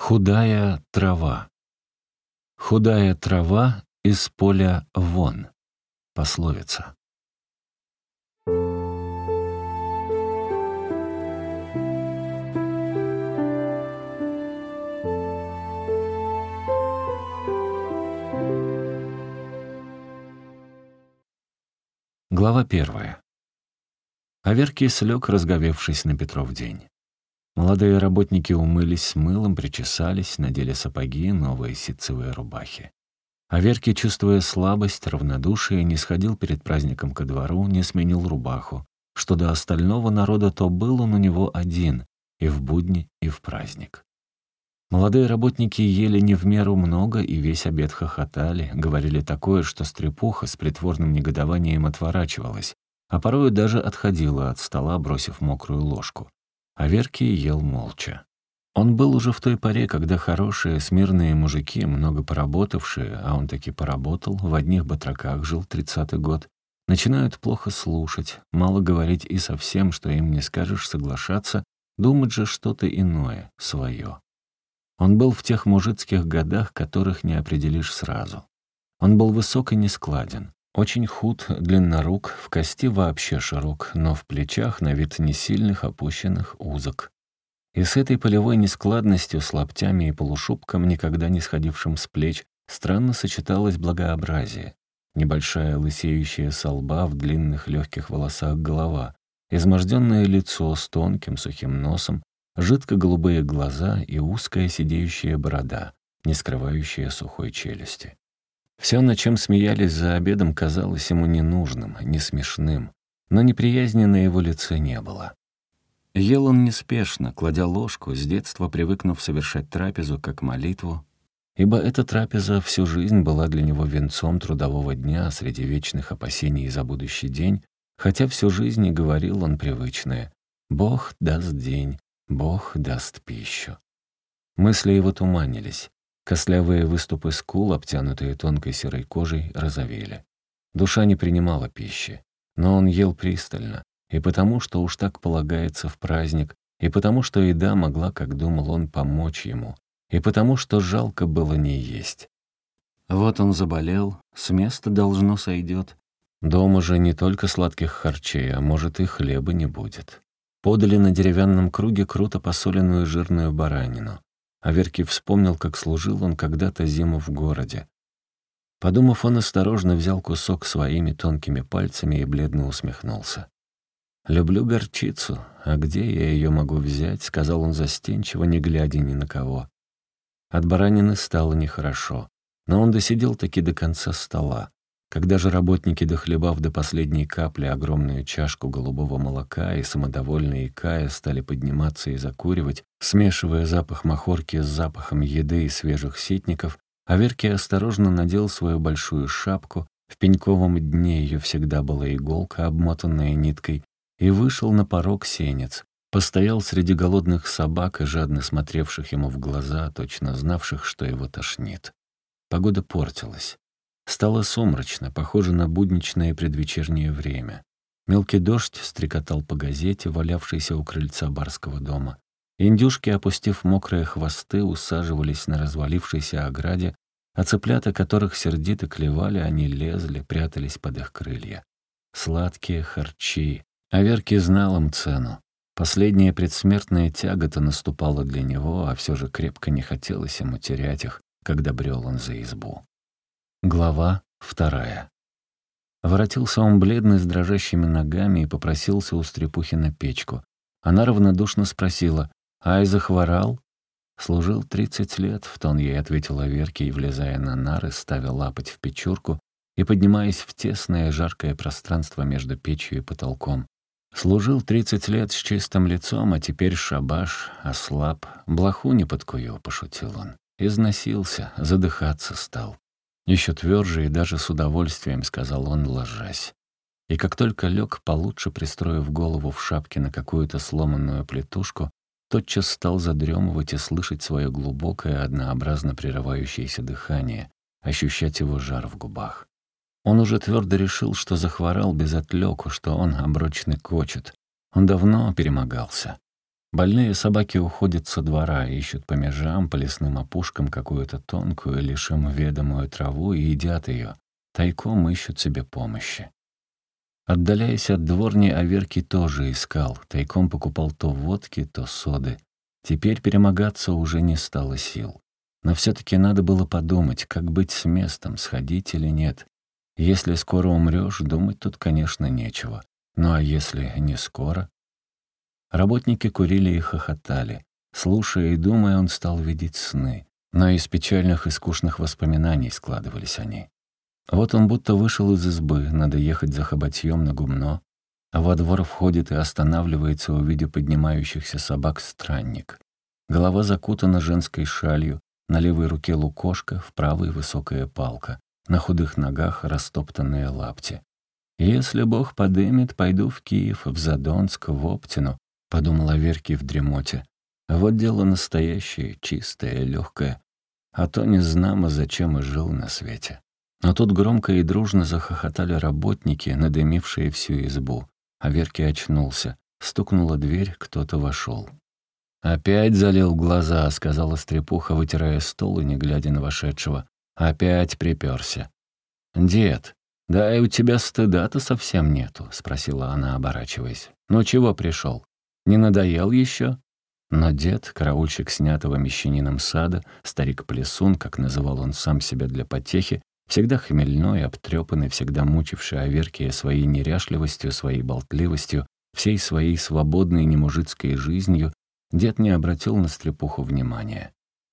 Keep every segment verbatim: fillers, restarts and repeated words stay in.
Худая трава. Худая трава из поля вон. Пословица. Глава первая. Аверкий слег, разговевшись на Петров день. Молодые работники умылись с мылом, причесались, надели сапоги, новые ситцевые рубахи. Аверкий, чувствуя слабость, равнодушие, не сходил перед праздником ко двору, не сменил рубаху. Что до остального народа, то был он у него один, и в будни, и в праздник. Молодые работники ели не в меру много и весь обед хохотали, говорили такое, что стрепуха с притворным негодованием отворачивалась, а порою даже отходила от стола, бросив мокрую ложку. Аверкий ел молча. Он был уже в той поре, когда хорошие, смирные мужики, много поработавшие, а он таки поработал, в одних батраках жил тридцатый год, начинают плохо слушать, мало говорить и совсем, что им не скажешь, соглашаться, думать же что-то иное, свое. Он был в тех мужицких годах, которых не определишь сразу. Он был высок и нескладен, очень худ, длиннорук, в кости вообще широк, но в плечах на вид не сильных, опущенных, узок. И с этой полевой нескладностью, с лаптями и полушубком, никогда не сходившим с плеч, странно сочеталось благообразие. Небольшая лысеющая со лба в длинных легких волосах голова, изможденное лицо с тонким сухим носом, жидко-голубые глаза и узкая сидеющая борода, не скрывающая сухой челюсти. Все, над чем смеялись за обедом, казалось ему ненужным, не смешным, но неприязни на его лице не было. Ел он неспешно, кладя ложку, с детства привыкнув совершать трапезу как молитву, ибо эта трапеза всю жизнь была для него венцом трудового дня среди вечных опасений за будущий день, хотя всю жизнь и говорил он привычное: «Бог даст день, Бог даст пищу». Мысли его туманились. Костлявые выступы скул, обтянутые тонкой серой кожей, розовели. Душа не принимала пищи, но он ел пристально, и потому, что уж так полагается в праздник, и потому, что еда могла, как думал он, помочь ему, и потому, что жалко было не есть. Вот он заболел, с места должно сойдет. Дома же не только сладких харчей, а может и хлеба не будет. Подали на деревянном круге круто посоленную жирную баранину. Аверкий вспомнил, как служил он когда-то зиму в городе. Подумав, он осторожно взял кусок своими тонкими пальцами и бледно усмехнулся. «Люблю горчицу, а где я ее могу взять?» — сказал он застенчиво, не глядя ни на кого. От баранины стало нехорошо, но он досидел-таки до конца стола. Когда же работники, дохлебав до последней капли огромную чашку голубого молока и самодовольные икая стали подниматься и закуривать, смешивая запах махорки с запахом еды и свежих ситников, Аверкий осторожно надел свою большую шапку, в пеньковом дне ее всегда была иголка, обмотанная ниткой, и вышел на порог сенец, постоял среди голодных собак и жадно смотревших ему в глаза, точно знавших, что его тошнит. Погода портилась. Стало сумрачно, похоже на будничное предвечернее время. Мелкий дождь стрекотал по газете, валявшейся у крыльца барского дома. Индюшки, опустив мокрые хвосты, усаживались на развалившейся ограде, а цыплята, которых сердито клевали, они лезли, прятались под их крылья. Сладкие харчи. Аверкий знал им цену. Последняя предсмертная тягота наступала для него, а все же крепко не хотелось ему терять их, когда брел он за избу. Глава вторая. Воротился он бледный, с дрожащими ногами, и попросился у стрепухи на печку. Она равнодушно спросила: «Ай, захворал?» «Служил тридцать лет», — в тон ей ответил Аверкий, влезая на нары, ставя лапоть в печурку и поднимаясь в тесное жаркое пространство между печью и потолком. «Служил тридцать лет с чистым лицом, а теперь шабаш, ослаб, блоху не подкую», — пошутил он. Износился, задыхаться стал. Еще тверже и даже с удовольствием, сказал он, ложась. И как только лег, получше пристроив голову в шапке на какую-то сломанную плетушку, тотчас стал задремывать и слышать свое глубокое, однообразно прерывающееся дыхание, ощущать его жар в губах. Он уже твердо решил, что захворал без отлеку, что он оброчный кочет. Он давно перемогался. Больные собаки уходят со двора, ищут по межам, по лесным опушкам какую-то тонкую, лишь им ведомую траву и едят ее. Тайком ищут себе помощи. Отдаляясь от дворни, Аверкий тоже искал. Тайком покупал то водки, то соды. Теперь перемогаться уже не стало сил. Но все-таки надо было подумать, как быть с местом, сходить или нет. Если скоро умрешь, думать тут, конечно, нечего. Ну а если не скоро? Работники курили и хохотали. Слушая и думая, он стал видеть сны. Но из печальных и скучных воспоминаний складывались они. Вот он будто вышел из избы, надо ехать за хоботьем на гумно, а во двор входит и останавливается, увидя поднимающихся собак, странник. Голова закутана женской шалью, на левой руке лукошко, в правой высокая палка, на худых ногах растоптанные лапти. «Если Бог подымет, пойду в Киев, в Задонск, в Оптину», — подумал Аверкий в дремоте. «Вот дело настоящее, чистое, легкое, а то не знамо, зачем и жил на свете». Но тут громко и дружно захохотали работники, надымившие всю избу. Аверкий очнулся. Стукнула дверь, кто-то вошел. «Опять залил глаза», — сказала стрепуха, вытирая стол и не глядя на вошедшего. «Опять приперся». «Дед, да и у тебя стыда-то совсем нету», — спросила она, оборачиваясь. «Ну чего пришел? Не надоел еще?» Но дед, караульщик снятого мещанином сада, старик-плесун, как называл он сам себя для потехи, всегда хмельной, обтрепанный, всегда мучивший Аверкия своей неряшливостью, своей болтливостью, всей своей свободной немужицкой жизнью, дед не обратил на стрепуху внимания.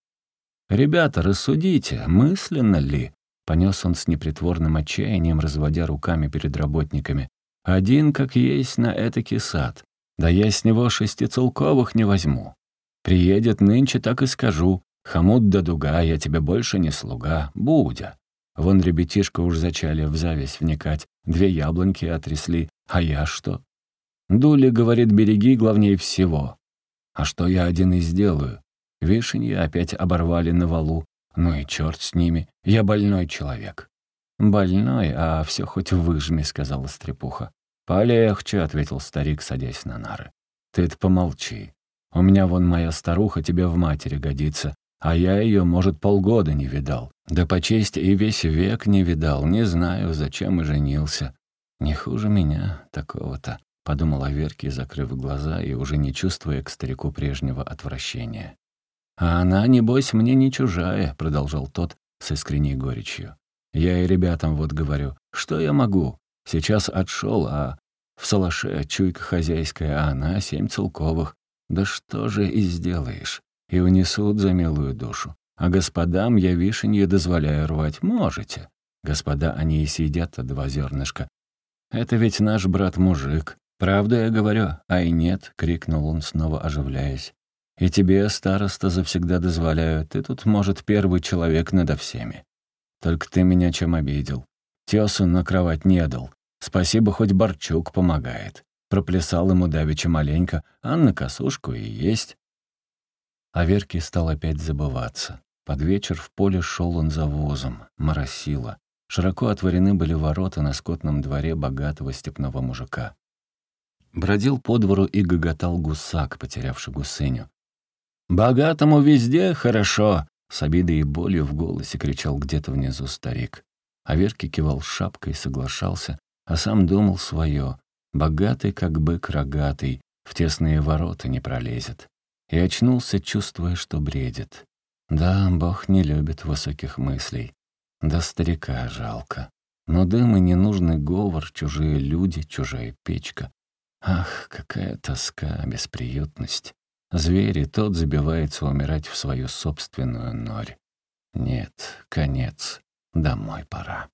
«Ребята, рассудите, мысленно ли?» — понес он с непритворным отчаянием, разводя руками перед работниками. «Один, как есть, на этакий сад. Да я с него шестицелковых не возьму. Приедет нынче, так и скажу. Хомут да дуга, я тебе больше не слуга. Будя. Вон ребятишка уж зачали в зависть вникать, две яблоньки отрясли, а я что? Дули, говорит, береги главней всего. А что я один и сделаю? Вишеньи опять оборвали на валу. Ну и черт с ними, я больной человек». «Больной, а все хоть выжми», — сказала стрепуха. «Полегче», — ответил старик, садясь на нары. «Ты-то помолчи. У меня вон моя старуха тебе в матери годится, а я ее, может, полгода не видал. Да по чести и весь век не видал, не знаю, зачем и женился. Не хуже меня такого-то», — подумал Аверкий, закрыв глаза и уже не чувствуя к старику прежнего отвращения. «А она, небось, мне не чужая», — продолжал тот с искренней горечью. «Я и ребятам вот говорю, что я могу? Сейчас отшел, а в салаше чуйка хозяйская, а она семь целковых. Да что же и сделаешь? И унесут за милую душу. А господам я вишенье дозволяю рвать. Можете. Господа, они и съедят два зернышка. Это ведь наш брат-мужик. Правду я говорю, а и нет», — крикнул он, снова оживляясь. «И тебе, староста, завсегда дозволяю. Ты тут, может, первый человек надо всеми. Только ты меня чем обидел? Тесу на кровать не дал. Спасибо, хоть Борчук помогает. Проплясал ему давеча маленько, а на косушку и есть». Аверкий стал опять забываться. Под вечер в поле шел он за возом, моросило. Широко отворены были ворота на скотном дворе богатого степного мужика. Бродил по двору и гоготал гусак, потерявший гусыню. «Богатому везде хорошо!» — с обидой и болью в голосе кричал где-то внизу старик. Аверкий кивал шапкой, соглашался, а сам думал свое. Богатый, как бык рогатый, в тесные ворота не пролезет. И очнулся, чувствуя, что бредит. Да, Бог не любит высоких мыслей. Да старика жалко. Но дым и ненужный говор, чужие люди, чужая печка. Ах, какая тоска, бесприютность. Зверь, тот забивается умирать в свою собственную норь. Нет, конец. Домой пора.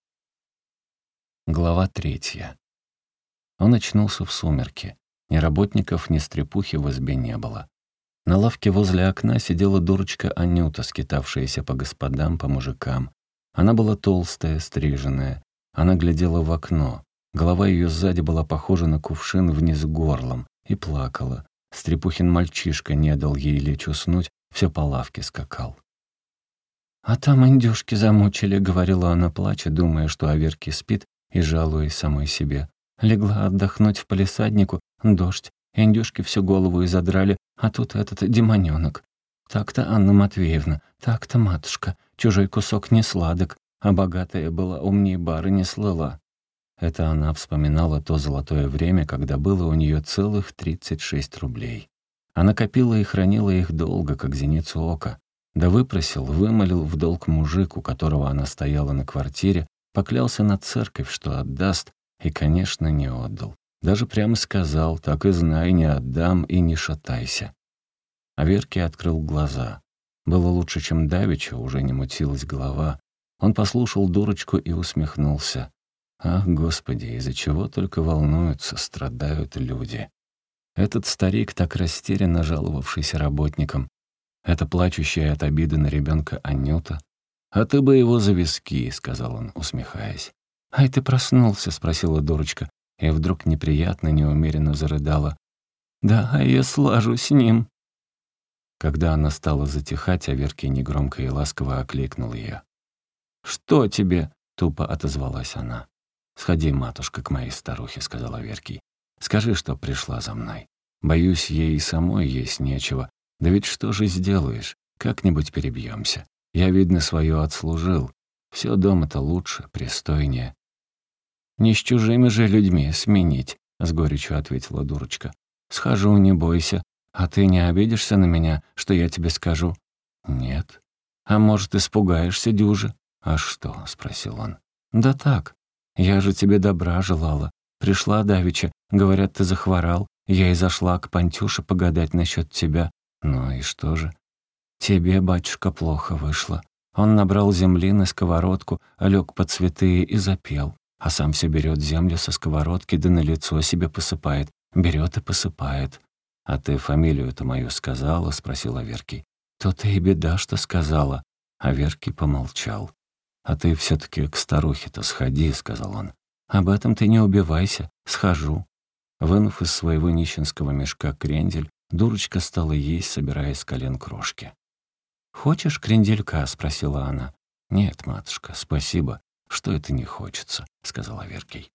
Глава третья. Он очнулся в сумерки. Ни работников, ни стрепухи в избе не было. На лавке возле окна сидела дурочка Анюта, скитавшаяся по господам, по мужикам. Она была толстая, стриженная. Она глядела в окно. Голова ее сзади была похожа на кувшин вниз горлом и плакала. Стрепухин мальчишка не дал ей лечь уснуть, все по лавке скакал. «А там индюшки замучили», — говорила она, плача, думая, что Аверкий спит, и жалуясь самой себе. «Легла отдохнуть в палисаднику, дождь, Индюшки всю голову и задрали, а тут этот демонёнок. Так-то, Анна Матвеевна, так-то, матушка, чужой кусок не сладок, а богатая была, умней бары не слыла». Это она вспоминала то золотое время, когда было у нее целых тридцать шесть рублей. Она копила и хранила их долго, как зеницу ока. Да выпросил, вымолил в долг мужик, у которого она стояла на квартире, поклялся на церковь, что отдаст, и, конечно, не отдал. Даже прямо сказал: «Так и знай, не отдам и не шатайся». А Верке открыл глаза. Было лучше, чем давеча, уже не мутилась голова. Он послушал дурочку и усмехнулся. Ах, Господи, из-за чего только волнуются, страдают люди. Этот старик, так растерянно жаловавшийся работникам. Это плачущая от обиды на ребенка Анюта. «А ты бы его за виски», — сказал он, усмехаясь. «Ай, ты проснулся?» — спросила дурочка, и вдруг неприятно, неумеренно зарыдала. «Да, а я слажу с ним». Когда она стала затихать, а Верке негромко и ласково окликнул ее. «Что тебе?» — тупо отозвалась она. «Сходи, матушка, к моей старухе», — сказала Верке. «Скажи, что пришла за мной. Боюсь, ей и самой есть нечего. Да ведь что же сделаешь? Как-нибудь перебьемся. Я, видно, свое отслужил. Все дома-то лучше, пристойнее». «Не с чужими же людьми сменить», — с горечью ответила дурочка. «Схожу, не бойся. А ты не обидишься на меня, что я тебе скажу?» «Нет». «А может, испугаешься дюже?» «А что?» — спросил он. «Да так. Я же тебе добра желала. Пришла давеча, говорят, ты захворал. Я и зашла к Пантюше погадать насчет тебя. Ну и что же?» «Тебе, батюшка, плохо вышло. Он набрал земли на сковородку, лег под цветы и запел. А сам все берет землю со сковородки, да на лицо себе посыпает. Берет и посыпает». «А ты фамилию-то мою сказала?» — спросила Верки. «То-то и беда, что сказала». А Верки помолчал. «А ты все-таки к старухе-то сходи», — сказал он. «Об этом ты не убивайся. Схожу». Вынув из своего нищенского мешка крендель, дурочка стала есть, собирая с колен крошки. «Хочешь кренделька?» — спросила она. «Нет, матушка, спасибо. Что это не хочется?» — сказала Веркий.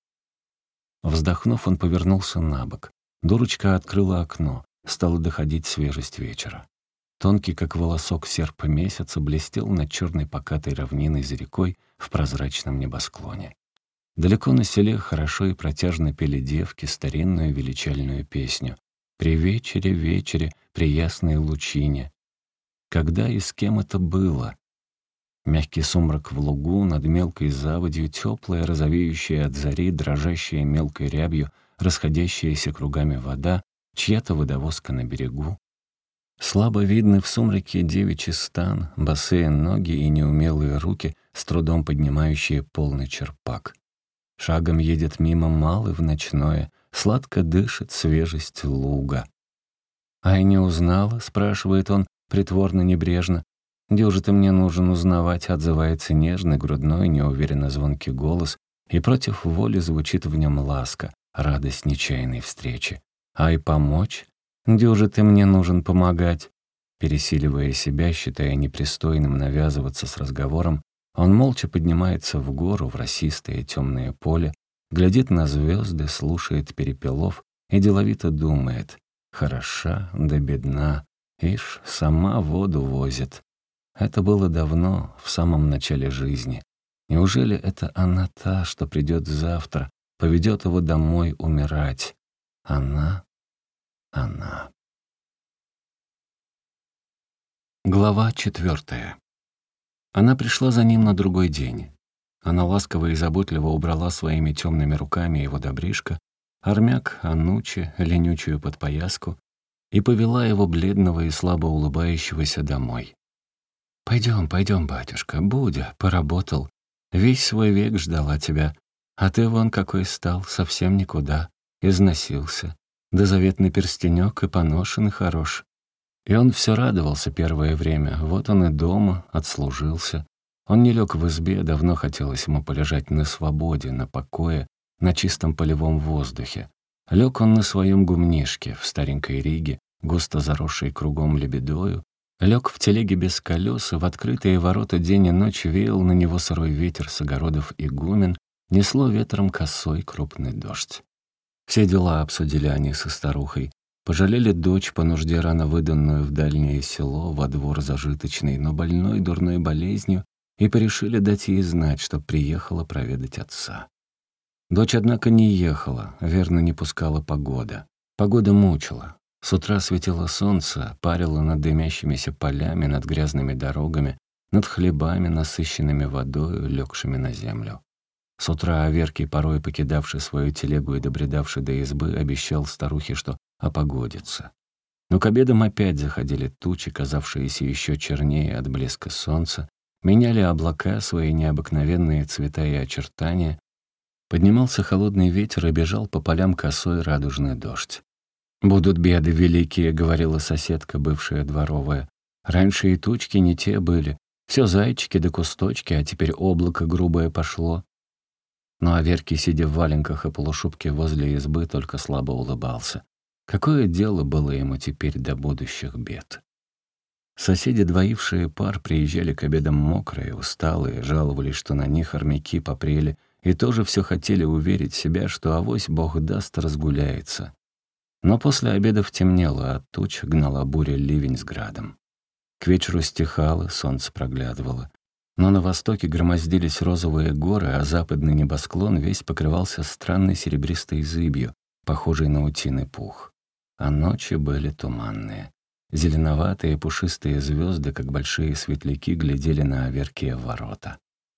Вздохнув, он повернулся на бок. Дурочка открыла окно, стала доходить свежесть вечера. Тонкий, как волосок серп месяца, блестел над черной покатой равниной за рекой в прозрачном небосклоне. Далеко на селе хорошо и протяжно пели девки старинную величальную песню «При вечере, вечере, при ясной лучине». Когда и с кем это было? Мягкий сумрак в лугу, над мелкой заводью, теплая, розовеющая от зари, дрожащая мелкой рябью, расходящаяся кругами вода, чья-то водовозка на берегу. Слабо видны в сумраке девичий стан, босые ноги и неумелые руки, с трудом поднимающие полный черпак. Шагом едет мимо малый в ночное, сладко дышит свежесть луга. «Ай, не узнала?» — спрашивает он, притворно небрежно. «Дюже ты мне нужен узнавать?» — отзывается нежный, грудной, неуверенно звонкий голос, и против воли звучит в нем ласка, радость нечаянной встречи. «Ай, помочь? Дюже ты мне нужен помогать?» Пересиливая себя, считая непристойным навязываться с разговором, он молча поднимается в гору, в росистое темное поле, глядит на звезды, слушает перепелов и деловито думает: «Хороша да бедна, ишь, сама воду возит». Это было давно, в самом начале жизни. Неужели это она та, что придет завтра, поведет его домой умирать? Она, она. Глава четвертая. Она пришла за ним на другой день. Она ласково и заботливо убрала своими темными руками его добришко, армяк, анучи, ленючую подпояску, и повела его бледного и слабо улыбающегося домой. «Пойдем, пойдем, батюшка, Будя, поработал. Весь свой век ждала тебя. А ты вон какой стал, совсем никуда. Износился. Да заветный перстенек и поношен, и хорош». И он все радовался первое время. Вот он и дома, отслужился. Он не лег в избе, давно хотелось ему полежать на свободе, на покое, на чистом полевом воздухе. Лег он на своем гумнишке в старенькой Риге, густо заросшей кругом лебедою, лег в телеге без колес, и в открытые ворота день и ночь веял на него сырой ветер с огородов игумен, несло ветром косой крупный дождь. Все дела обсудили они со старухой. Пожалели дочь, по нужде рано выданную в дальнее село, во двор зажиточный, но больной дурной болезнью, и порешили дать ей знать, что приехала проведать отца. Дочь, однако, не ехала, верно, не пускала погода. Погода мучила. С утра светило солнце, парило над дымящимися полями, над грязными дорогами, над хлебами, насыщенными водою, легшими на землю. С утра Аверкий, порой покидавший свою телегу и добредавший до избы, обещал старухе, что опогодится. Но к обедам опять заходили тучи, казавшиеся еще чернее от блеска солнца, меняли облака свои необыкновенные цвета и очертания, поднимался холодный ветер и бежал по полям косой радужный дождь. «Будут беды великие», — говорила соседка, бывшая дворовая. «Раньше и тучки не те были, все зайчики да кусточки, а теперь облако грубое пошло». Но Аверкий, сидя в валенках и полушубке возле избы, только слабо улыбался. Какое дело было ему теперь до будущих бед? Соседи, двоившие пар, приезжали к обедам мокрые, усталые, жаловались, что на них армяки попрели, и тоже все хотели уверить себя, что авось Бог даст, разгуляется. Но после обедов темнело, от туч гнала буря ливень с градом. К вечеру стихало, солнце проглядывало. Но на востоке громоздились розовые горы, а западный небосклон весь покрывался странной серебристой зыбью, похожей на утиный пух. А ночи были туманные. Зеленоватые пушистые звезды, как большие светляки, глядели на Аверкия в ворота.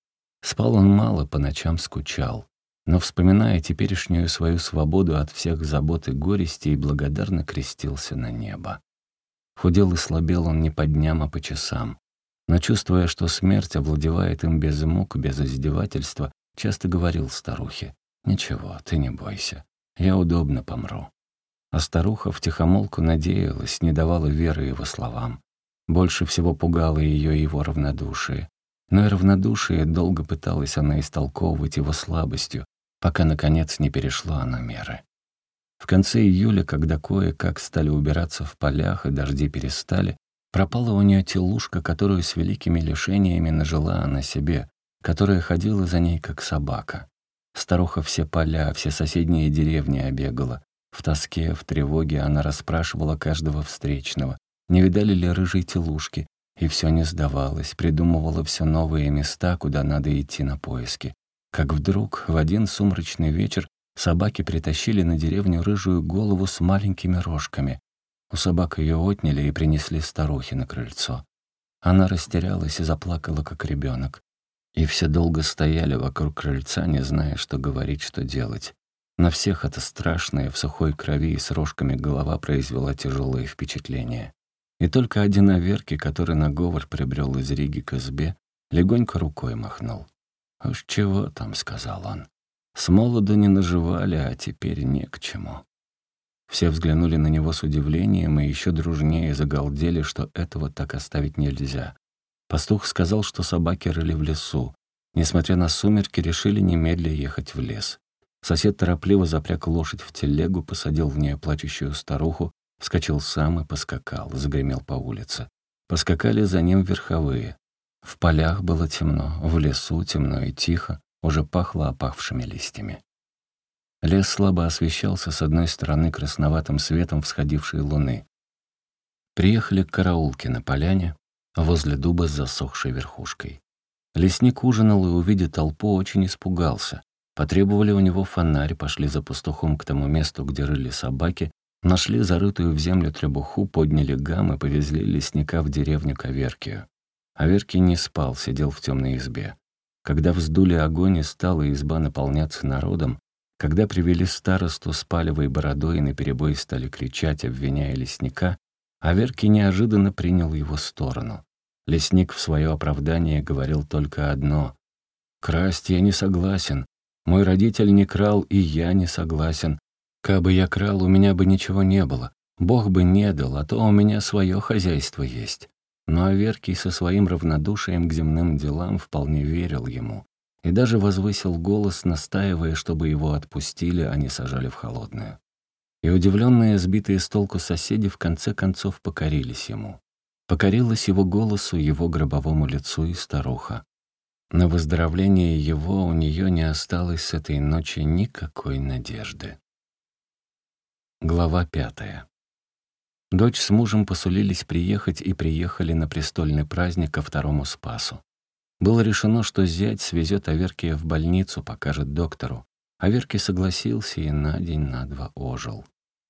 Спал он мало, по ночам скучал, но, вспоминая теперешнюю свою свободу от всех забот и горестей, благодарно крестился на небо. Худел и слабел он не по дням, а по часам. Но, чувствуя, что смерть овладевает им без мук, без издевательства, часто говорил старухе: «Ничего, ты не бойся, я удобно помру». А старуха втихомолку надеялась, не давала веры его словам. Больше всего пугало ее его равнодушие. Но и равнодушие долго пыталась она истолковывать его слабостью, пока, наконец, не перешла она меры. В конце июля, когда кое-как стали убираться в полях и дожди перестали, пропала у нее телушка, которую с великими лишениями нажила она себе, которая ходила за ней, как собака. Старуха все поля, все соседние деревни обегала. В тоске, в тревоге она расспрашивала каждого встречного, не видали ли рыжей телушки, и все не сдавалось, придумывала все новые места, куда надо идти на поиски. Как вдруг в один сумрачный вечер собаки притащили на деревню рыжую голову с маленькими рожками. У собак ее отняли и принесли старухе на крыльцо. Она растерялась и заплакала, как ребенок. И все долго стояли вокруг крыльца, не зная, что говорить, что делать. На всех это страшное в сухой крови и с рожками голова произвела тяжелое впечатление. И только один Аверкий, который на говор прибрел из Риги к избе, легонько рукой махнул. «Уж чего там», — сказал он. «С молоду не наживали, а теперь не к чему». Все взглянули на него с удивлением и еще дружнее загалдели, что этого так оставить нельзя. Пастух сказал, что собаки рыли в лесу. Несмотря на сумерки, решили немедля ехать в лес. Сосед торопливо запряг лошадь в телегу, посадил в нее плачущую старуху, вскочил сам и поскакал, загремел по улице. Поскакали за ним верховые. В полях было темно, в лесу темно и тихо, уже пахло опавшими листьями. Лес слабо освещался с одной стороны красноватым светом всходившей луны. Приехали к караулке на поляне, возле дуба с засохшей верхушкой. Лесник ужинал и, увидя толпу, очень испугался. Потребовали у него фонарь, пошли за пастухом к тому месту, где рыли собаки, нашли зарытую в землю требуху, подняли гам и повезли лесника в деревню к Аверкию. Аверкий не спал, сидел в темной избе. Когда вздули огонь и стала изба наполняться народом, когда привели старосту с палевой бородой и наперебой стали кричать, обвиняя лесника, Аверкий неожиданно принял его сторону. Лесник в свое оправдание говорил только одно: «Красть я не согласен. Мой родитель не крал, и я не согласен. Кабы я крал, у меня бы ничего не было. Бог бы не дал, а то у меня свое хозяйство есть». Но Аверкий со своим равнодушием к земным делам вполне верил ему и даже возвысил голос, настаивая, чтобы его отпустили, а не сажали в холодную. И удивленные, сбитые с толку соседи в конце концов покорились ему. Покорилась его голосу, его гробовому лицу и старуха. На выздоровление его у нее не осталось с этой ночи никакой надежды. Глава пятая. Дочь с мужем посулились приехать и приехали на престольный праздник ко второму Спасу. Было решено, что зять свезет Аверкия в больницу, покажет доктору. Аверкий согласился и на день, на два ожил.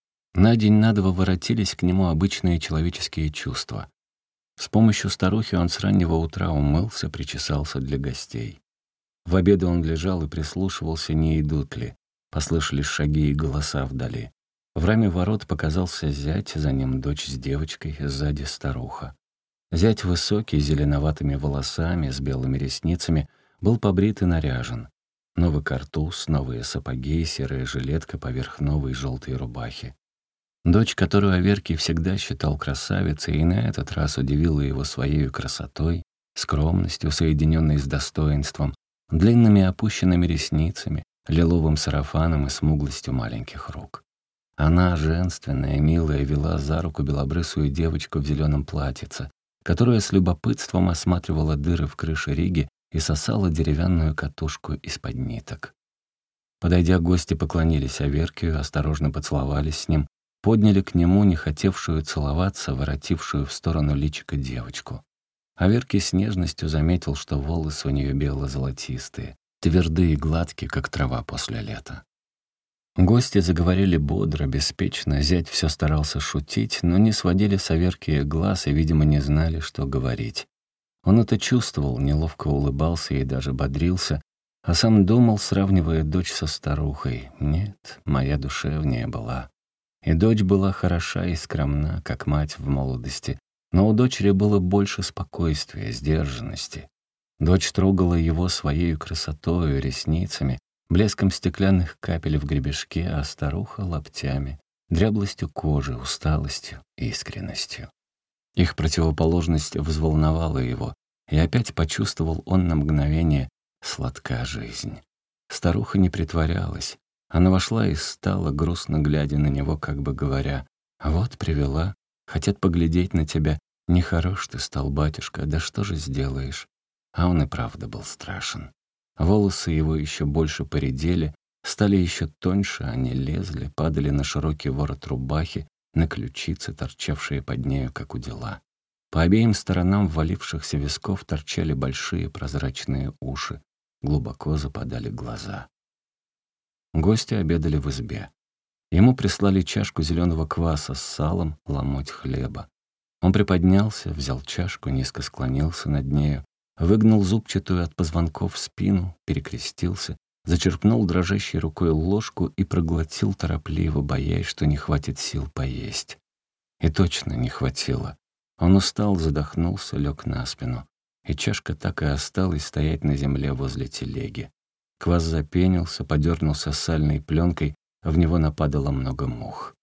На день, на два воротились к нему обычные человеческие чувства. С помощью старухи он с раннего утра умылся, причесался для гостей. В обеду он лежал и прислушивался, не идут ли. Послышались шаги и голоса вдали. В раме ворот показался зять, за ним дочь с девочкой, сзади старуха. Зять высокий, с зеленоватыми волосами, с белыми ресницами, был побрит и наряжен. Новый картуз, новые сапоги, серая жилетка поверх новой желтой рубахи. Дочь, которую Аверкий всегда считал красавицей, и на этот раз удивила его своей красотой, скромностью, соединенной с достоинством, длинными опущенными ресницами, лиловым сарафаном и смуглостью маленьких рук. Она, женственная, милая, вела за руку белобрысую девочку в зеленом платьице, которая с любопытством осматривала дыры в крыше риги и сосала деревянную катушку из-под ниток. Подойдя, гости поклонились Аверкию, осторожно поцеловались с ним, подняли к нему не хотевшую целоваться, воротившую в сторону личика девочку. Аверкий с нежностью заметил, что волосы у нее бело-золотистые, твердые и гладкие, как трава после лета. Гости заговорили бодро, беспечно, зять все старался шутить, но не сводили с Аверкия глаз и, видимо, не знали, что говорить. Он это чувствовал, неловко улыбался и даже бодрился, а сам думал, сравнивая дочь со старухой. Нет, моя душевнее была. И дочь была хороша и скромна, как мать в молодости, но у дочери было больше спокойствия, сдержанности. Дочь трогала его своей красотою, ресницами, блеском стеклянных капель в гребешке, а старуха — лаптями, дряблостью кожи, усталостью, искренностью. Их противоположность взволновала его, и опять почувствовал он на мгновение сладка жизнь. Старуха не притворялась. Она вошла и стала, грустно глядя на него, как бы говоря: «Вот привела, хотят поглядеть на тебя. Нехорош ты стал, батюшка, да что же сделаешь?» А он и правда был страшен. Волосы его еще больше поредели, стали еще тоньше, они лезли, падали на широкий ворот рубахи, на ключицы, торчавшие под нею, как удила. По обеим сторонам ввалившихся висков торчали большие прозрачные уши, глубоко западали глаза. Гости обедали в избе. Ему прислали чашку зеленого кваса с салом, ломоть хлеба. Он приподнялся, взял чашку, низко склонился над нею, выгнул зубчатую от позвонков спину, перекрестился, зачерпнул дрожащей рукой ложку и проглотил торопливо, боясь, что не хватит сил поесть. И точно не хватило. Он устал, задохнулся, лег на спину, и чашка так и осталась стоять на земле возле телеги. Квас запенился, подернулся сальной пленкой, в него нападало много мух.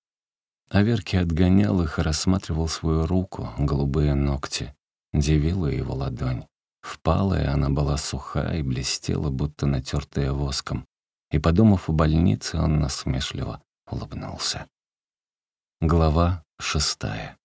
Аверкий отгонял их и рассматривал свою руку, голубые ногти. Дивила его ладонь. Впалая она была суха и блестела, будто натертая воском. И, подумав о больнице, он насмешливо улыбнулся. Глава шестая.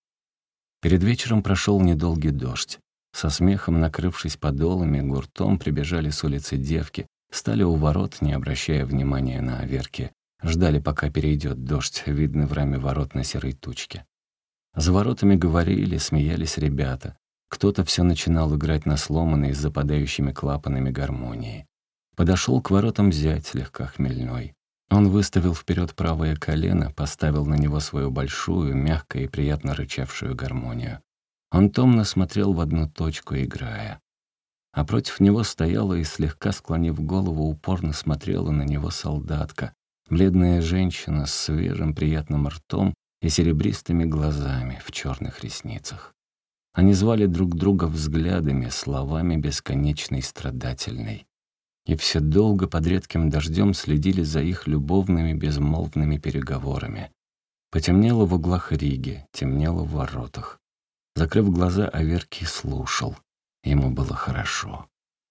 Перед вечером прошел недолгий дождь. Со смехом, накрывшись подолами, гуртом прибежали с улицы девки, стали у ворот, не обращая внимания на Аверкия. Ждали, пока перейдет дождь, видно в раме ворот на серой тучке. За воротами говорили, смеялись ребята. Кто-то все начинал играть на сломанной с западающими клапанами гармонии. Подошел к воротам зять, слегка хмельной. Он выставил вперед правое колено, поставил на него свою большую, мягкую и приятно рычавшую гармонию. Он томно смотрел в одну точку, играя. А против него стояла и, слегка склонив голову, упорно смотрела на него солдатка, бледная женщина с свежим приятным ртом и серебристыми глазами в черных ресницах. Они звали друг друга взглядами, словами бесконечной страдательной. И все долго под редким дождем следили за их любовными безмолвными переговорами. Потемнело в углах риги, темнело в воротах. Закрыв глаза, Аверкий слушал. Ему было хорошо.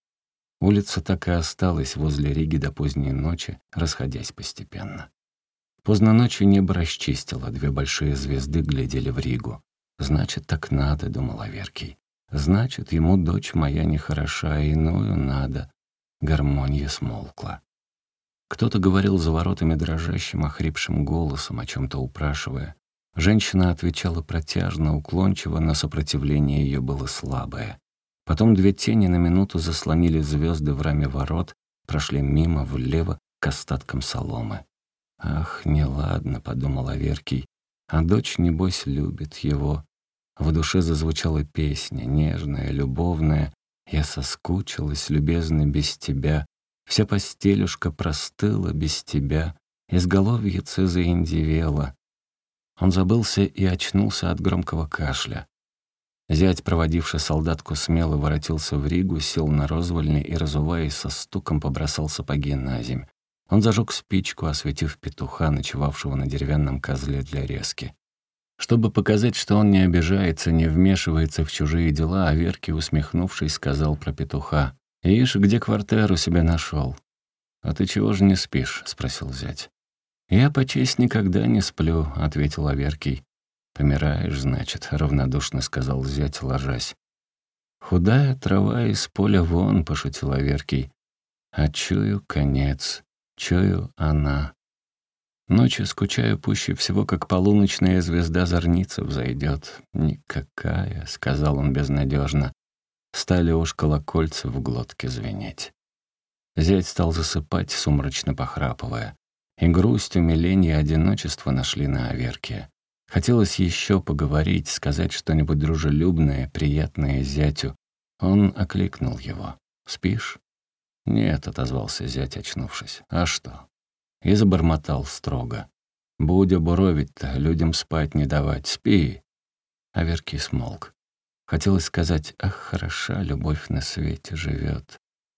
Улица так и осталась возле риги до поздней ночи, расходясь постепенно. Поздно ночью небо расчистило, две большие звезды глядели в Ригу. «Значит, так надо», — думал Аверкий. «Значит, ему дочь моя нехороша, а иную надо». Гармонья смолкла. Кто-то говорил за воротами дрожащим, охрипшим голосом, о чем-то упрашивая. Женщина отвечала протяжно, уклончиво, но сопротивление ее было слабое. Потом две тени на минуту заслонили звезды в раме ворот, прошли мимо, влево, к остаткам соломы. «Ах, неладно», — подумал Аверкий, — «а дочь, небось, любит его». В душе зазвучала песня, нежная, любовная. «Я соскучилась, любезно, без тебя. Вся постелюшка простыла без тебя. Изголовьице заиндивело». Он забылся и очнулся от громкого кашля. Зять, проводивший солдатку смело, воротился в Ригу, сел на розвальни и, разуваясь, со стуком побросал сапоги на земь. Он зажег спичку, осветив петуха, ночевавшего на деревянном козле для резки. Чтобы показать, что он не обижается, не вмешивается в чужие дела, Аверкий, усмехнувшись, сказал про петуха: «Ишь, где квартиру себе нашел?» «А ты чего же не спишь?» — спросил зять. «Я по честь никогда не сплю», — ответил Аверкий. «Помираешь, значит», — равнодушно сказал зять, ложась. «Худая трава из поля вон», — пошутил Аверкий. «А чую конец, чую она. Ночью скучаю пуще всего, как полуночная звезда зорница взойдет. Никакая», — сказал он безнадежно. Стали уж колокольцы в глотке звенеть. Зять стал засыпать, сумрачно похрапывая. И грусть, умиление, одиночество нашли на Аверке. Хотелось еще поговорить, сказать что-нибудь дружелюбное, приятное зятю. Он окликнул его. «Спишь?» «Нет», — отозвался зять, очнувшись. «А что?» И забормотал строго. «Будя буровить-то, людям спать не давать. Спи!» Аверкий смолк. Хотелось сказать: «Ах, хороша любовь на свете живет».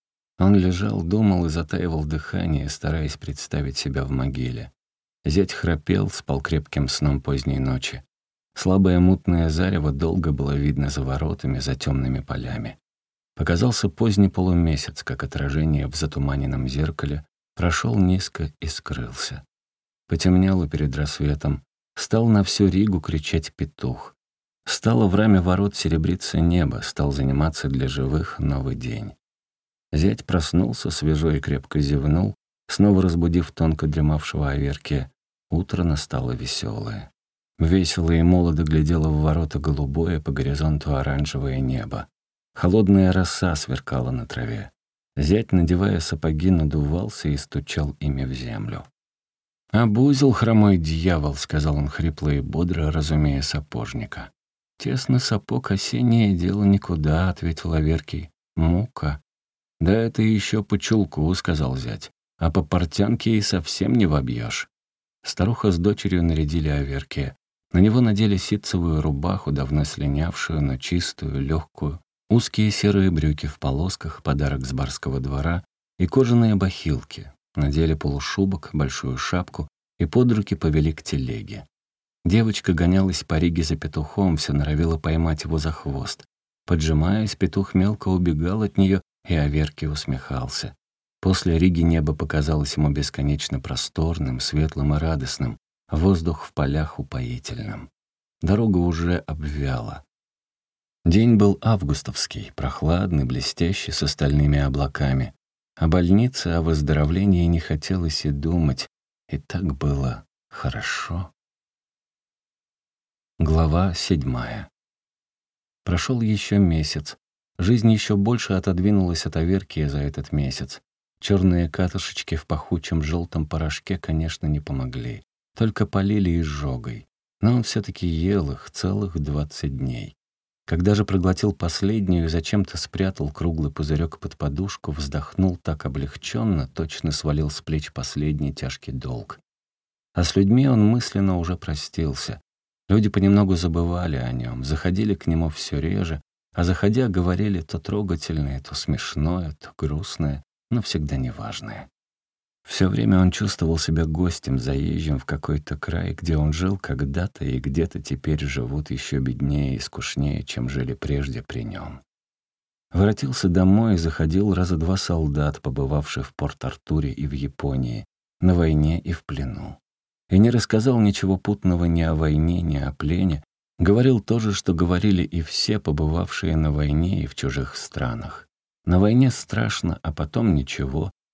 Он лежал, думал и затаивал дыхание, стараясь представить себя в могиле. Зять храпел, спал крепким сном поздней ночи. Слабое мутное зарево долго было видно за воротами, за темными полями. Показался поздний полумесяц, как отражение в затуманенном зеркале, прошел низко и скрылся. Потемнело перед рассветом, стал на всю Ригу кричать петух. Стало в раме ворот серебриться небо, стал заниматься для живых новый день. Зять проснулся, свежо и крепко зевнул, снова разбудив тонко дремавшего Аверкия. Утро настало веселое. Весело и молодо глядело в ворота голубое, по горизонту оранжевое небо. Холодная роса сверкала на траве. Зять, надевая сапоги, надувался и стучал ими в землю. «Обузил хромой дьявол», — сказал он хрипло и бодро, разумея сапожника. «Тесно сапог, осеннее дело никуда», — ответил Аверкий. «Мука». «Да это еще по чулку», — сказал зять. «А по портянке и совсем не вобьешь». Старуха с дочерью нарядили Аверкия. На него надели ситцевую рубаху, давно слинявшую, но чистую, легкую, узкие серые брюки в полосках, подарок с барского двора, и кожаные бахилки. Надели полушубок, большую шапку и под руки повели к телеге. Девочка гонялась по Риге за петухом, все норовила поймать его за хвост. Поджимаясь, петух мелко убегал от нее, и Аверкий усмехался. После Риги небо показалось ему бесконечно просторным, светлым и радостным, воздух в полях упоительным. Дорога уже обвяла. День был августовский, прохладный, блестящий, с остальными облаками. О больнице, о выздоровлении не хотелось и думать, и так было хорошо. Глава седьмая. Прошел еще месяц. Жизнь еще больше отодвинулась от Аверкия за этот месяц. Черные катышечки в пахучем желтом порошке, конечно, не помогли. Только полили изжогой. Но он все-таки ел их целых двадцать дней. Когда же проглотил последнюю и зачем-то спрятал круглый пузырек под подушку, вздохнул так облегченно, точно свалил с плеч последний тяжкий долг. А с людьми он мысленно уже простился. Люди понемногу забывали о нем, заходили к нему все реже, а заходя, говорили то трогательное, то смешное, то грустное, но всегда неважное. Все время он чувствовал себя гостем, заезжим в какой-то край, где он жил когда-то и где-то теперь живут еще беднее и скучнее, чем жили прежде при нем. Воротился домой и заходил раза два солдат, побывавший в Порт-Артуре и в Японии, на войне и в плену. И не рассказал ничего путного ни о войне, ни о плене, говорил то же, что говорили и все, побывавшие на войне и в чужих странах. На войне страшно, а потом ничего,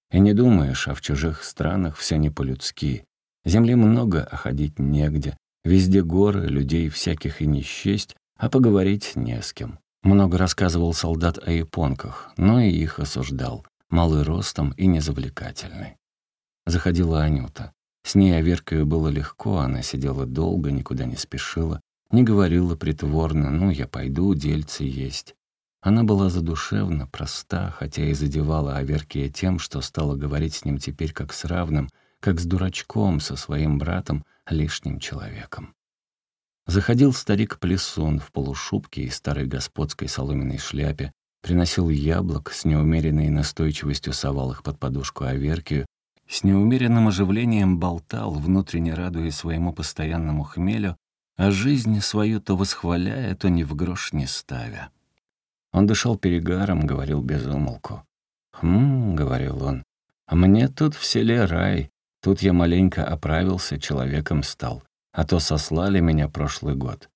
И не думаешь, а в чужих странах все не по-людски. Земли много, а ходить негде. Везде горы, людей всяких и не счесть, а поговорить не с кем. Много рассказывал солдат о японках, но и их осуждал. Малый ростом и незавлекательный. Заходила Анюта. С ней Аверкию было легко, она сидела долго, никуда не спешила, не говорила притворно «ну, я пойду, дельцы есть». Она была задушевна, проста, хотя и задевала Аверкия тем, что стала говорить с ним теперь как с равным, как с дурачком, со своим братом, лишним человеком. Заходил старик-плесун в полушубке и старой господской соломенной шляпе, приносил яблок, с неумеренной настойчивостью совал их под подушку Аверкию, с неумеренным оживлением болтал, внутренне радуясь своему постоянному хмелю, а жизнь свою то восхваляя, то ни в грош не ставя. Он дышал перегаром, говорил без умолку. «Хм», — говорил он, — «а мне тут в селе рай, тут я маленько оправился, человеком стал, а то сослали меня прошлый год.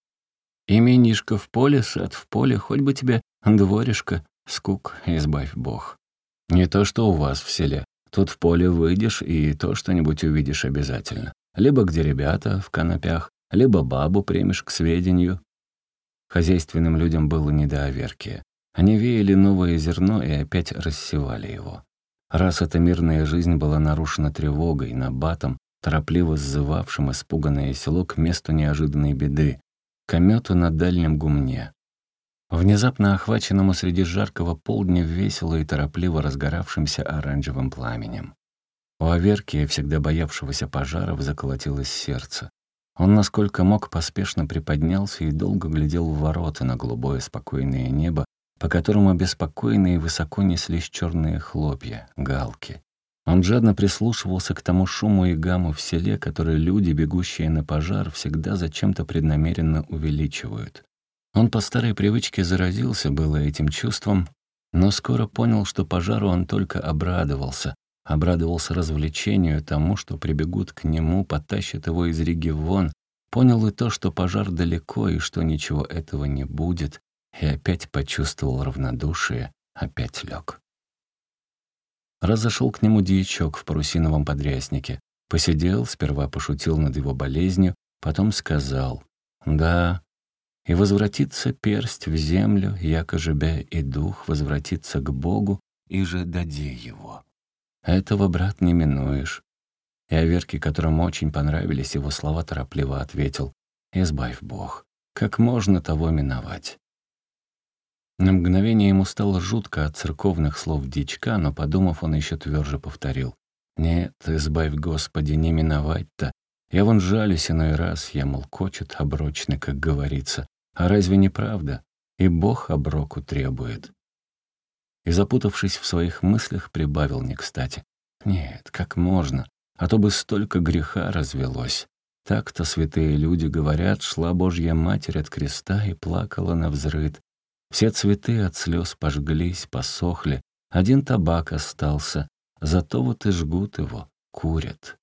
Именишко в поле, сад в поле, хоть бы тебе дворишко, скук, избавь Бог. Не то, что у вас в селе, тут в поле выйдешь и то что-нибудь увидишь обязательно. Либо где ребята в конопях, либо бабу примешь к сведению». Хозяйственным людям было не до Аверкия. Они веяли новое зерно и опять рассевали его. Раз эта мирная жизнь была нарушена тревогой, набатом, торопливо сзывавшим испуганное село к месту неожиданной беды, к омету на дальнем гумне. Внезапно охваченному среди жаркого полдня весело и торопливо разгоравшимся оранжевым пламенем. У Аверкия, всегда боявшегося пожаров, заколотилось сердце. Он, насколько мог, поспешно приподнялся и долго глядел в ворота на голубое спокойное небо, по которому беспокойно и высоко неслись черные хлопья, галки. Он жадно прислушивался к тому шуму и гамму в селе, который люди, бегущие на пожар, всегда зачем-то преднамеренно увеличивают. Он по старой привычке заразился было этим чувством, но скоро понял, что пожару он только обрадовался, обрадовался развлечению, тому, что прибегут к нему, потащат его из Риги вон, понял и то, что пожар далеко и что ничего этого не будет, и опять почувствовал равнодушие, опять лег. Раз зашел к нему дьячок в парусиновом подряснике, посидел, сперва пошутил над его болезнью, потом сказал «да». И возвратится персть в землю, яко жебе и дух возвратится к Богу, и же дади его. Этого, брат, не минуешь. И Аверке, которому очень понравились его слова, торопливо ответил: «Избавь Бог, как можно того миновать?» На мгновение ему стало жутко от церковных слов дичка, но, подумав, он еще тверже повторил: «Нет, избавь, Господи, не миновать-то. Я вон жалюсь иной раз, я, мол, кочет оброчный, как говорится. А разве не правда? И Бог оброку требует». И, запутавшись в своих мыслях, прибавил не кстати: «Нет, как можно? А то бы столько греха развелось. Так-то святые люди говорят, шла Божья Матерь от креста и плакала навзрыд. Все цветы от слез пожглись, посохли, один табак остался, зато вот и жгут его, курят».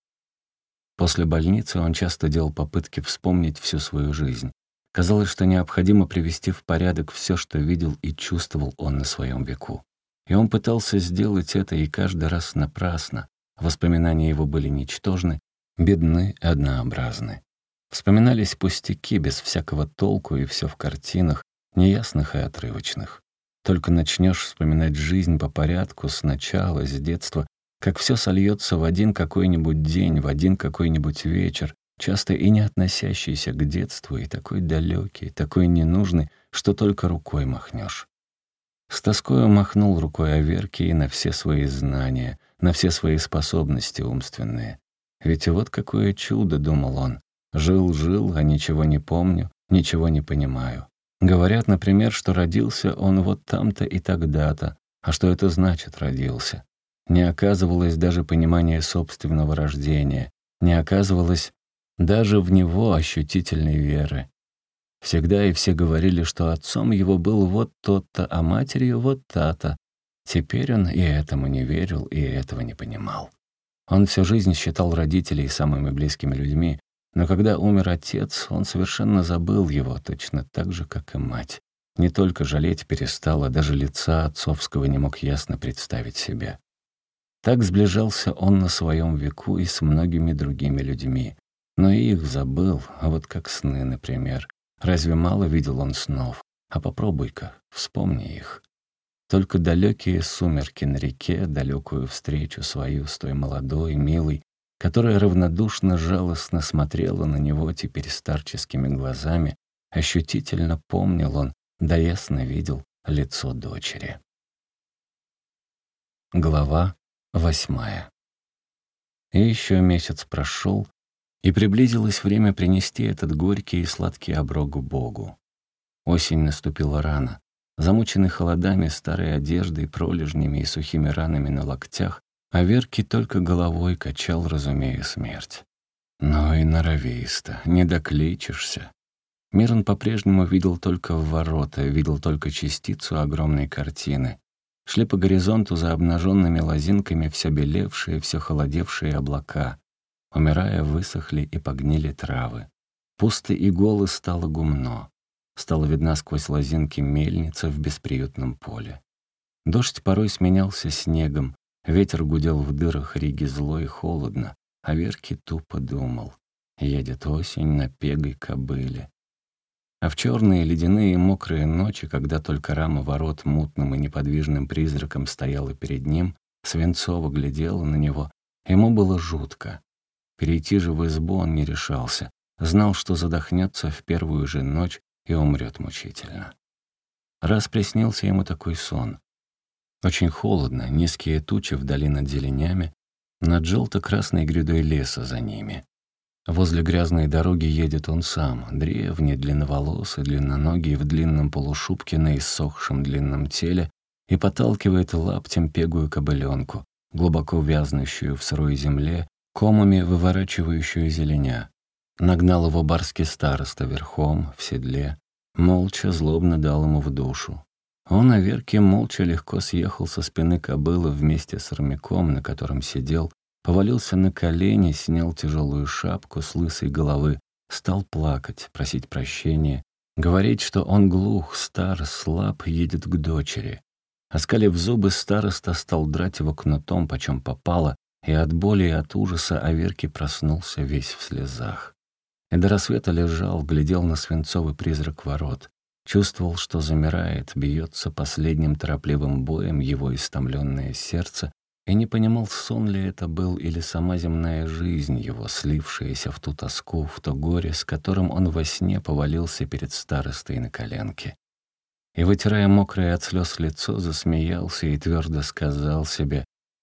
После больницы он часто делал попытки вспомнить всю свою жизнь. Казалось, что необходимо привести в порядок все, что видел и чувствовал он на своем веку. И он пытался сделать это, и каждый раз напрасно. Воспоминания его были ничтожны, бедны и однообразны. Вспоминались пустяки, без всякого толку, и все в картинах, неясных и отрывочных. Только начнешь вспоминать жизнь по порядку, сначала, с детства, как все сольется в один какой-нибудь день, в один какой-нибудь вечер, часто и не относящийся к детству, и такой далекий, такой ненужный, что только рукой махнешь. С тоскою махнул рукой Аверкий на все свои знания, на все свои способности умственные. Ведь вот какое чудо, думал он. Жил-жил, а ничего не помню, ничего не понимаю. Говорят, например, что родился он вот там-то и тогда-то. А что это значит «родился»? Не оказывалось даже понимания собственного рождения, не оказывалось даже в него ощутительной веры. Всегда и все говорили, что отцом его был вот тот-то, а матерью вот та-то. Теперь он и этому не верил, и этого не понимал. Он всю жизнь считал родителей самыми близкими людьми, но когда умер отец, он совершенно забыл его, точно так же, как и мать. Не только жалеть перестал, а даже лица отцовского не мог ясно представить себе. Так сближался он на своем веку и с многими другими людьми. Но и их забыл, а вот как сны, например. Разве мало видел он снов? А попробуй-ка, вспомни их. Только далекие сумерки на реке, далекую встречу свою с той молодой, милой, которая равнодушно, жалостно смотрела на него теперь старческими глазами, ощутительно помнил он, да ясно видел лицо дочери. Глава восьмая. И еще месяц прошел, и приблизилось время принести этот горький и сладкий оброк Богу. Осень наступила рано. Замученный холодами, старой одеждой, пролежнями и сухими ранами на локтях, а Верке только головой качал, разумея смерть. Но и норовисто, не докличешься. Мир он по-прежнему видел только в ворота, видел только частицу огромной картины. Шли по горизонту за обнаженными лозинками все белевшие, все холодевшие облака. Умирая, высохли и погнили травы. Пусто и голо стало гумно. Стала видна сквозь лозинки мельница в бесприютном поле. Дождь порой сменялся снегом, ветер гудел в дырах Риги зло и холодно, а Верке тупо думал: едет осень на пегой кобыле. А в черные ледяные мокрые ночи, когда только рама ворот мутным и неподвижным призраком стояла перед ним, свинцово глядела на него, ему было жутко. Перейти же в избу он не решался, знал, что задохнется в первую же ночь и умрет мучительно. Раз приснился ему такой сон. Очень холодно, низкие тучи вдали над зеленями, над желто-красной грядой леса за ними. Возле грязной дороги едет он сам, древний, длинноволосый, длинноногий, в длинном полушубке на иссохшем длинном теле, и подталкивает лаптем пегую кобыленку, глубоко вязнущую в сырой земле, комами выворачивающую зеленя. Нагнал его барский староста верхом, в седле, молча, злобно дал ему в душу. Он, о Верке, молча легко съехал со спины кобылы вместе с армяком, на котором сидел, повалился на колени, снял тяжелую шапку с лысой головы, стал плакать, просить прощения, говорить, что он глух, стар, слаб, едет к дочери. Оскалив зубы, староста стал драть его кнутом, почем попало, и от боли и от ужаса о Верке проснулся весь в слезах. И до рассвета лежал, глядел на свинцовый призрак ворот, чувствовал, что замирает, бьется последним торопливым боем его истомленное сердце, и не понимал, сон ли это был или сама земная жизнь его, слившаяся в ту тоску, в то горе, с которым он во сне повалился перед старостой на коленки. И, вытирая мокрое от слез лицо, засмеялся и твердо сказал себе: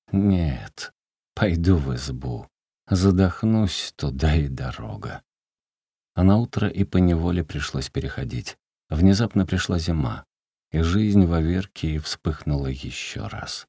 «Нет, пойду в избу, задохнусь, туда и дорога». А наутро и поневоле пришлось переходить. Внезапно пришла зима, и жизнь в Аверке вспыхнула еще раз.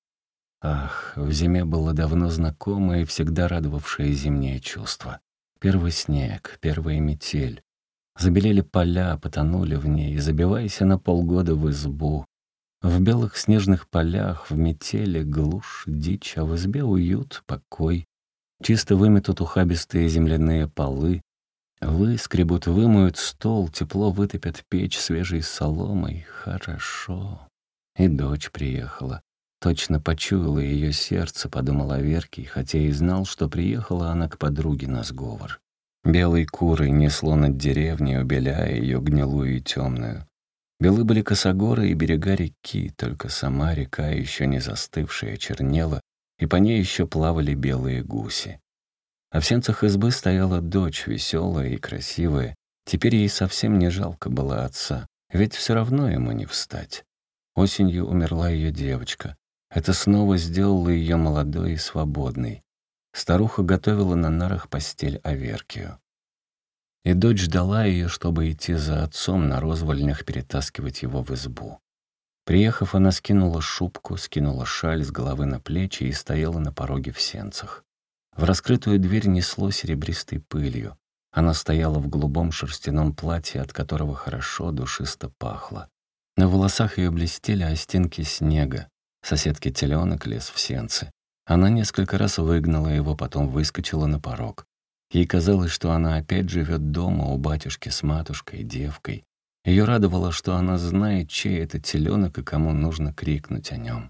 Ах, в зиме было давно знакомое и всегда радовавшее зимнее чувство. Первый снег, первая метель. Забелели поля, потонули в ней, забивайся на полгода в избу. В белых снежных полях, в метели глушь, дичь, а в избе уют, покой. Чисто выметут ухабистые земляные полы, выскребут, вымоют стол, тепло вытопят печь свежей соломой. Хорошо. И дочь приехала. Точно почуяло ее сердце, подумал о Верке, хотя и знал, что приехала она к подруге на сговор. Белой курой несло над деревней, убеляя ее гнилую и темную. Белы были косогоры и берега реки, только сама река, еще не застывшая, чернела, и по ней еще плавали белые гуси. А в сенцах избы стояла дочь, веселая и красивая. Теперь ей совсем не жалко было отца, ведь все равно ему не встать. Осенью умерла ее девочка. Это снова сделало ее молодой и свободной. Старуха готовила на нарах постель Аверкию. И дочь ждала ее, чтобы идти за отцом на розвольнях перетаскивать его в избу. Приехав, она скинула шубку, скинула шаль с головы на плечи и стояла на пороге в сенцах. В раскрытую дверь несло серебристой пылью. Она стояла в голубом шерстяном платье, от которого хорошо, душисто пахло. На волосах ее блестели остинки снега. Соседки теленок лез в сенцы. Она несколько раз выгнала его, потом выскочила на порог. Ей казалось, что она опять живет дома у батюшки с матушкой, девкой. Ее радовало, что она знает, чей это теленок и кому нужно крикнуть о нем.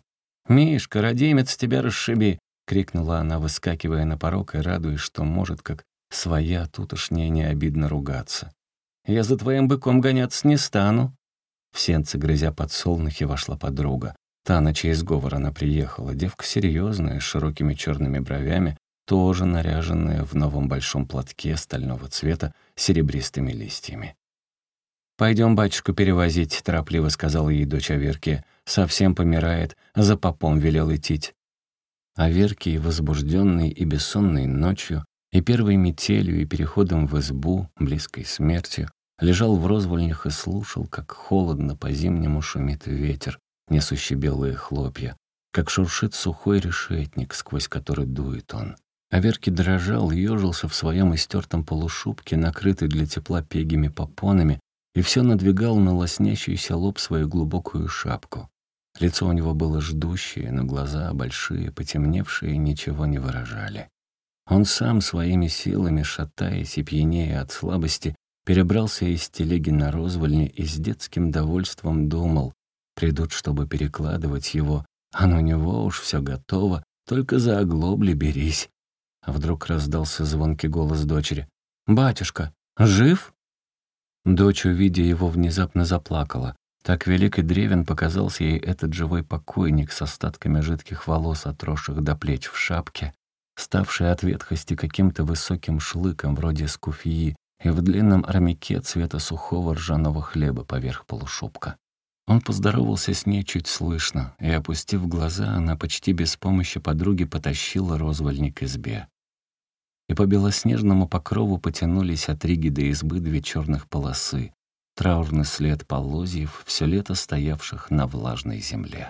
«Мишка, родимец, тебя расшиби!» — крикнула она, выскакивая на порог и радуясь, что может, как своя тутошняя, не обидно ругаться. «Я за твоим быком гоняться не стану!» В сенце, грызя подсолнухи, вошла подруга. Та, на чей сговор она приехала, девка серьезная, с широкими черными бровями, тоже наряженная в новом большом платке стального цвета с серебристыми листьями. «Пойдем батюшку перевозить», — торопливо сказала ей дочь Аверки. «Совсем помирает, за попом велел идти». Аверкий, возбужденный и бессонной ночью, и первой метелью, и переходом в избу, близкой смертью, лежал в розвольнях и слушал, как холодно по-зимнему шумит ветер, несущий белые хлопья, как шуршит сухой решетник, сквозь который дует он. Аверкий дрожал, ежился в своем истертом полушубке, накрытый для тепла пегими попонами, и все надвигал на лоснящийся лоб свою глубокую шапку. Лицо у него было ждущее, но глаза, большие, потемневшие, ничего не выражали. Он сам своими силами, шатаясь и пьянея от слабости, перебрался из телеги на розвольни и с детским довольством думал: придут, чтобы перекладывать его, а у него уж все готово, только за оглобли берись. А вдруг раздался звонкий голос дочери: «Батюшка, жив?» Дочь, увидя его, внезапно заплакала. Так велик и древен показался ей этот живой покойник с остатками жидких волос, отросших до плеч в шапке, ставший от ветхости каким-то высоким шлыком вроде скуфьи и в длинном армяке цвета сухого ржаного хлеба поверх полушубка. Он поздоровался с ней чуть слышно, и, опустив глаза, она почти без помощи подруги потащила розвольни к избе. И по белоснежному покрову потянулись от риги до избы две черных полосы, траурный след полозьев, все лето стоявших на влажной земле.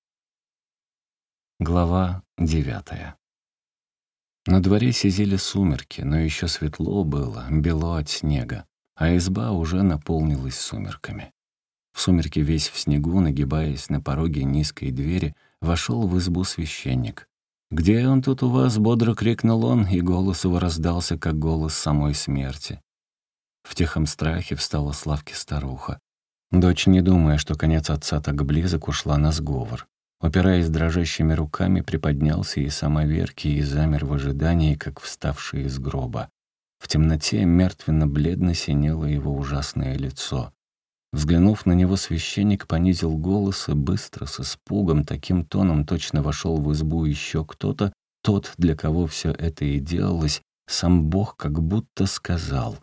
Глава девятая. На дворе сизели сумерки, но еще светло было, бело от снега, а изба уже наполнилась сумерками. В сумерки весь в снегу, нагибаясь на пороге низкой двери, вошел в избу священник. «Где он тут у вас?» — бодро крикнул он, и голос его раздался, как голос самой смерти. В тихом страхе встала с лавки старуха. Дочь, не думая, что конец отца так близок, ушла на сговор. Упираясь дрожащими руками, приподнялся и сам Аверкий и замер в ожидании, как вставший из гроба. В темноте мертвенно-бледно синело его ужасное лицо. Взглянув на него, священник понизил голос и быстро, с испугом, таким тоном точно вошел в избу еще кто-то, тот, для кого все это и делалось, сам Бог как будто сказал: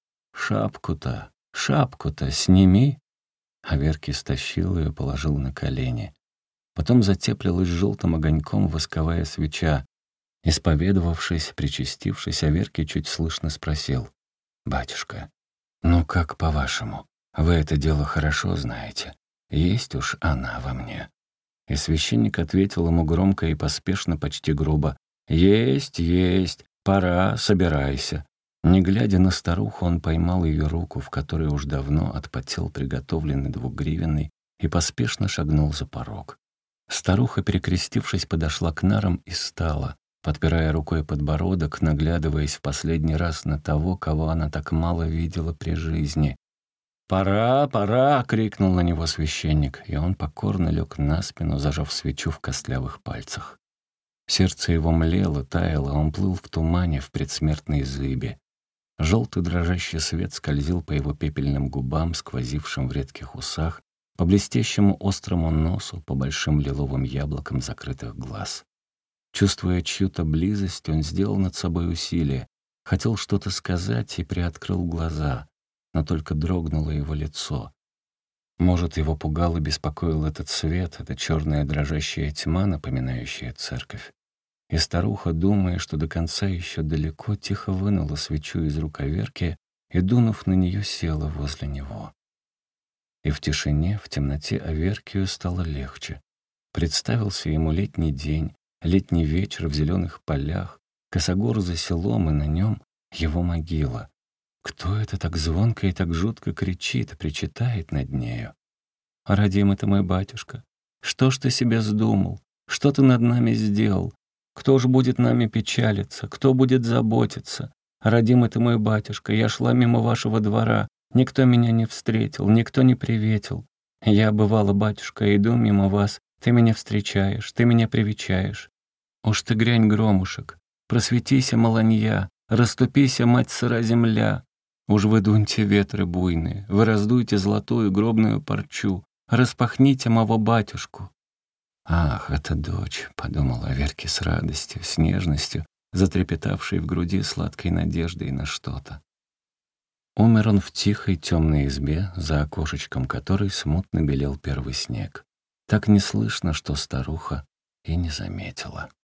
«Шапку-то, шапку-то сними!» Аверкий стащил ее и положил на колени. Потом затеплилась желтым огоньком восковая свеча. Исповедовавшись, причастившись, Аверкий чуть слышно спросил: «Батюшка, ну как по-вашему? Вы это дело хорошо знаете. Есть уж она во мне». И священник ответил ему громко и поспешно, почти грубо: «Есть, есть, пора, собирайся». Не глядя на старуху, он поймал ее руку, в которой уж давно отпотел приготовленный двугривенный, и поспешно шагнул за порог. Старуха, перекрестившись, подошла к нарам и стала, подпирая рукой подбородок, наглядываясь в последний раз на того, кого она так мало видела при жизни. «Пора, пора!» — крикнул на него священник, и он покорно лег на спину, зажав свечу в костлявых пальцах. Сердце его млело, таяло, он плыл в тумане, в предсмертной зыбе. Желтый дрожащий свет скользил по его пепельным губам, сквозившим в редких усах, по блестящему острому носу, по большим лиловым яблокам закрытых глаз. Чувствуя чью-то близость, он сделал над собой усилие, хотел что-то сказать и приоткрыл глаза, но только дрогнуло его лицо. Может, его пугал и беспокоил этот свет, эта черная дрожащая тьма, напоминающая церковь. И старуха, думая, что до конца еще далеко, тихо вынула свечу из рук Аверкия и, дунув на нее, села возле него. И в тишине, в темноте Аверкию стало легче. Представился ему летний день, летний вечер в зеленых полях, косогор за селом, и на нем его могила. Кто это так звонко и так жутко кричит, причитает над нею? «Родимый ты мой батюшка, что ж ты себе вздумал? Что ты над нами сделал? Кто ж будет нами печалиться? Кто будет заботиться? Родимый ты мой батюшка, я шла мимо вашего двора, никто меня не встретил, никто не приветил. Я, бывало, батюшка, иду мимо вас, Ты меня встречаешь, ты меня привечаешь. Уж ты грянь, громушек, просветися, маланья, расступися, мать сыра земля. Уж вы дуньте ветры буйные, вы раздуйте золотую гробную парчу, распахните моего батюшку. «Ах, это дочь», — подумала Верке с радостью, с нежностью, затрепетавшей в груди сладкой надеждой на что-то. Умер он в тихой темной избе, за окошечком которой смутно белел первый снег. Так неслышно, что старуха и не заметила.